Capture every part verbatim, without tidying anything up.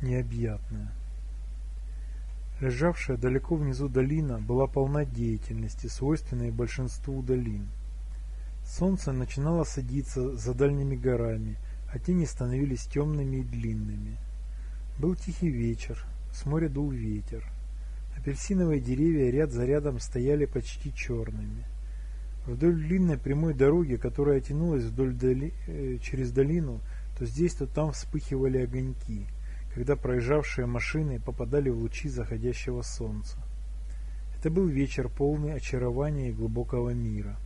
необъятное. Лежавшая далеко внизу долина была полна деятельности, свойственной большинству долин. Солнце начинало садиться за дальними горами, а тени становились темными и длинными. Был тихий вечер, с моря дул ветер. Апельсиновые деревья ряд за рядом стояли почти черными. Вдоль длинной прямой дороги, которая тянулась вдоль доли... э, через долину, то здесь, то там вспыхивали огоньки, когда проезжавшие машины попадали в лучи заходящего солнца. Это был вечер, полный очарования и глубокого мира.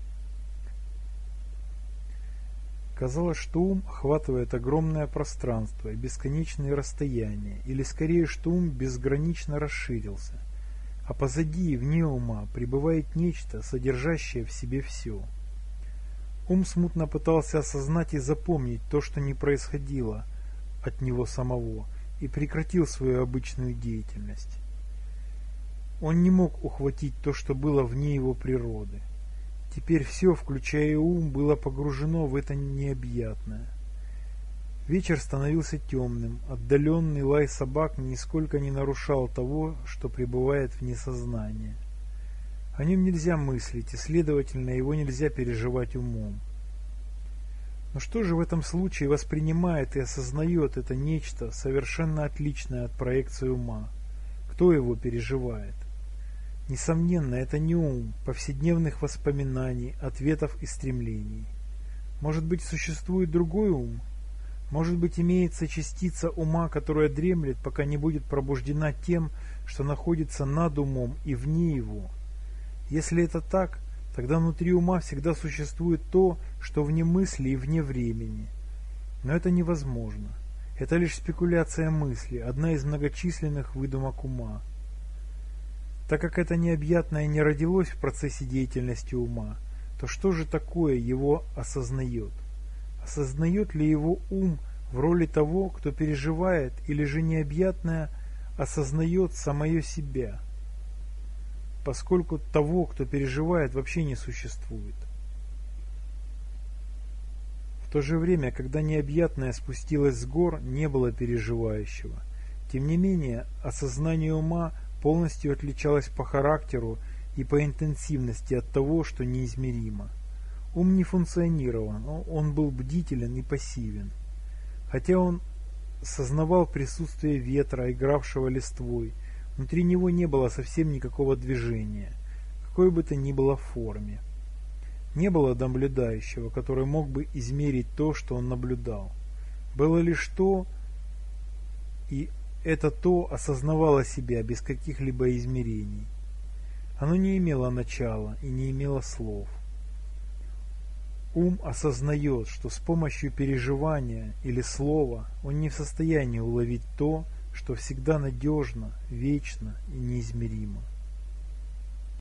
Казалось, что ум охватывает огромное пространство и бесконечные расстояния, или скорее, что ум безгранично расширился, а позади и вне ума пребывает нечто, содержащее в себе все. Ум смутно пытался осознать и запомнить то, что не происходило от него самого, и прекратил свою обычную деятельность. Он не мог ухватить то, что было вне его природы. Теперь все, включая и ум, было погружено в это необъятное. Вечер становился темным, отдаленный лай собак нисколько не нарушал того, что пребывает вне сознания. О нем нельзя мыслить, и, следовательно, его нельзя переживать умом. Но что же в этом случае воспринимает и осознает это нечто, совершенно отличное от проекции ума? Кто его переживает? Несомненно, это не ум, повседневных воспоминаний, ответов и стремлений. Может быть, существует другой ум? Может быть, имеется частица ума, которая дремлет, пока не будет пробуждена тем, что находится над умом и вне его? Если это так, тогда внутри ума всегда существует то, что вне мысли и вне времени. Но это невозможно. Это лишь спекуляция мысли, одна из многочисленных выдумок ума. Так как это необъятное не родилось в процессе деятельности ума, то что же такое его осознает? Осознает ли его ум в роли того, кто переживает, или же необъятное осознает самое себя, поскольку того, кто переживает, вообще не существует? В то же время, когда необъятное спустилось с гор, не было переживающего. Тем не менее, осознание ума полностью отличалось по характеру и по интенсивности от того, что неизмеримо. Ум не функционировал, он был бдителен и пассивен. Хотя он сознавал присутствие ветра, игравшего листвой, внутри него не было совсем никакого движения, какой бы то ни было форме. Не было наблюдающего, который мог бы измерить то, что он наблюдал. Было лишь то, и это то осознавало себя без каких-либо измерений. Оно не имело начала и не имело слов. Ум осознает, что с помощью переживания или слова он не в состоянии уловить то, что всегда надежно, вечно и неизмеримо.